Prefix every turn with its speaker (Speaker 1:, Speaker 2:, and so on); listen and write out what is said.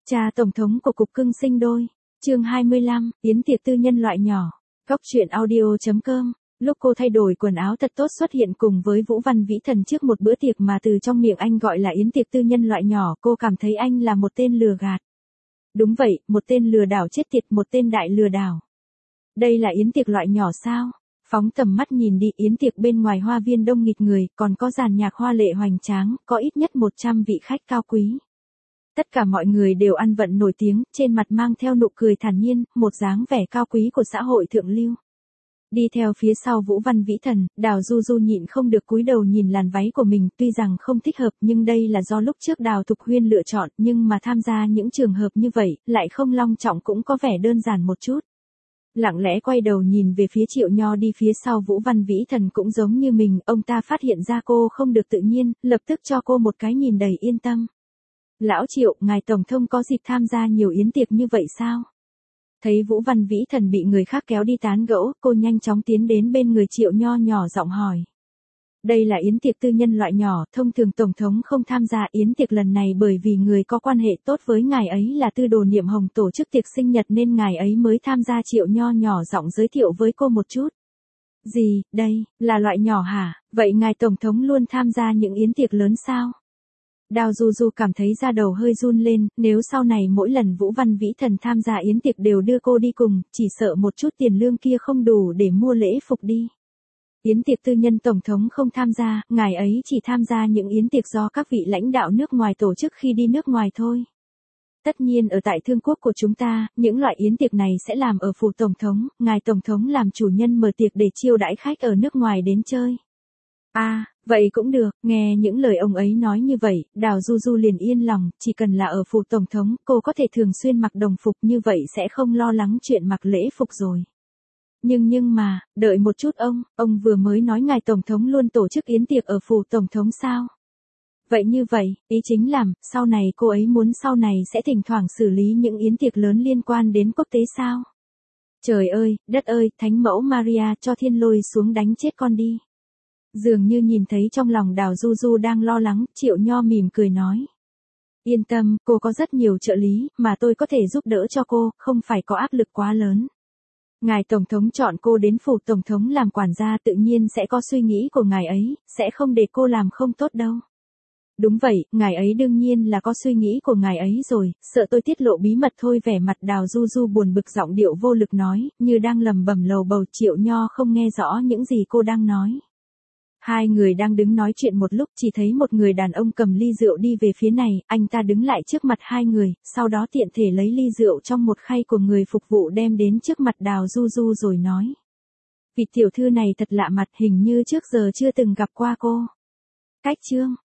Speaker 1: Cha tổng thống của cục cưng sinh đôi. Chương 25, yến tiệc tư nhân loại nhỏ. Góc truyện audio.com. Lúc cô thay đổi quần áo thật tốt xuất hiện cùng với Vũ Văn Vĩ Thần trước một bữa tiệc mà từ trong miệng anh gọi là yến tiệc tư nhân loại nhỏ, cô cảm thấy anh là một tên lừa gạt. Đúng vậy, một tên lừa đảo chết tiệt, một tên đại lừa đảo. Đây là yến tiệc loại nhỏ sao? Phóng tầm mắt nhìn đi, yến tiệc bên ngoài hoa viên đông nghịt người, còn có dàn nhạc hoa lệ hoành tráng, có ít nhất 100 vị khách cao quý. Tất cả mọi người đều ăn vận nổi tiếng, trên mặt mang theo nụ cười thản nhiên, một dáng vẻ cao quý của xã hội thượng lưu. Đi theo phía sau Vũ Văn Vĩ Thần, Đào Du Du nhịn không được cúi đầu nhìn làn váy của mình, tuy rằng không thích hợp nhưng đây là do lúc trước Đào Thục Huyên lựa chọn, nhưng mà tham gia những trường hợp như vậy, lại không long trọng cũng có vẻ đơn giản một chút. Lặng lẽ quay đầu nhìn về phía Triệu Nho đi phía sau Vũ Văn Vĩ Thần cũng giống như mình, ông ta phát hiện ra cô không được tự nhiên, lập tức cho cô một cái nhìn đầy yên tâm. Lão Triệu, ngài tổng thống có dịp tham gia nhiều yến tiệc như vậy sao? Thấy Vũ Văn Vĩ Thần bị người khác kéo đi tán gẫu, cô nhanh chóng tiến đến bên người Triệu Nho nhỏ giọng hỏi. Đây là yến tiệc tư nhân loại nhỏ, thông thường tổng thống không tham gia yến tiệc lần này bởi vì người có quan hệ tốt với ngài ấy là Tư Đồ Niệm Hồng tổ chức tiệc sinh nhật nên ngài ấy mới tham gia. Triệu Nho nhỏ giọng giới thiệu với cô một chút. Gì, đây, là loại nhỏ hả? Vậy ngài tổng thống luôn tham gia những yến tiệc lớn sao? Đào Du Du cảm thấy da đầu hơi run lên, nếu sau này mỗi lần Vũ Văn Vĩ Thần tham gia yến tiệc đều đưa cô đi cùng, chỉ sợ một chút tiền lương kia không đủ để mua lễ phục đi. Yến tiệc tư nhân tổng thống không tham gia, ngài ấy chỉ tham gia những yến tiệc do các vị lãnh đạo nước ngoài tổ chức khi đi nước ngoài thôi. Tất nhiên ở tại Thương quốc của chúng ta, những loại yến tiệc này sẽ làm ở phủ tổng thống, ngài tổng thống làm chủ nhân mở tiệc để chiêu đãi khách ở nước ngoài đến chơi. À, vậy cũng được, nghe những lời ông ấy nói như vậy, Đào Du Du liền yên lòng, chỉ cần là ở phủ tổng thống, cô có thể thường xuyên mặc đồng phục như vậy sẽ không lo lắng chuyện mặc lễ phục rồi. Nhưng mà, đợi một chút ông vừa mới nói ngài tổng thống luôn tổ chức yến tiệc ở phủ tổng thống sao? Vậy như vậy, ý chính là, sau này cô ấy muốn sau này sẽ thỉnh thoảng xử lý những yến tiệc lớn liên quan đến quốc tế sao? Trời ơi, đất ơi, Thánh mẫu Maria cho thiên lôi xuống đánh chết con đi. Dường như nhìn thấy trong lòng Đào Du Du đang lo lắng, Triệu Nho mỉm cười nói. Yên tâm, cô có rất nhiều trợ lý, mà tôi có thể giúp đỡ cho cô, không phải có áp lực quá lớn. Ngài tổng thống chọn cô đến phủ tổng thống làm quản gia tự nhiên sẽ có suy nghĩ của ngài ấy, sẽ không để cô làm không tốt đâu. Đúng vậy, ngài ấy đương nhiên là có suy nghĩ của ngài ấy rồi, sợ tôi tiết lộ bí mật thôi. Vẻ mặt Đào Du Du buồn bực, giọng điệu vô lực nói, như đang lẩm bẩm lầu bầu. Triệu Nho không nghe rõ những gì cô đang nói. Hai người đang đứng nói chuyện một lúc, chỉ thấy một người đàn ông cầm ly rượu đi về phía này, anh ta đứng lại trước mặt hai người, sau đó tiện thể lấy ly rượu trong một khay của người phục vụ đem đến trước mặt Đào Du Du rồi nói. Vị tiểu thư này thật lạ mặt, hình như trước giờ chưa từng gặp qua cô. Cách chương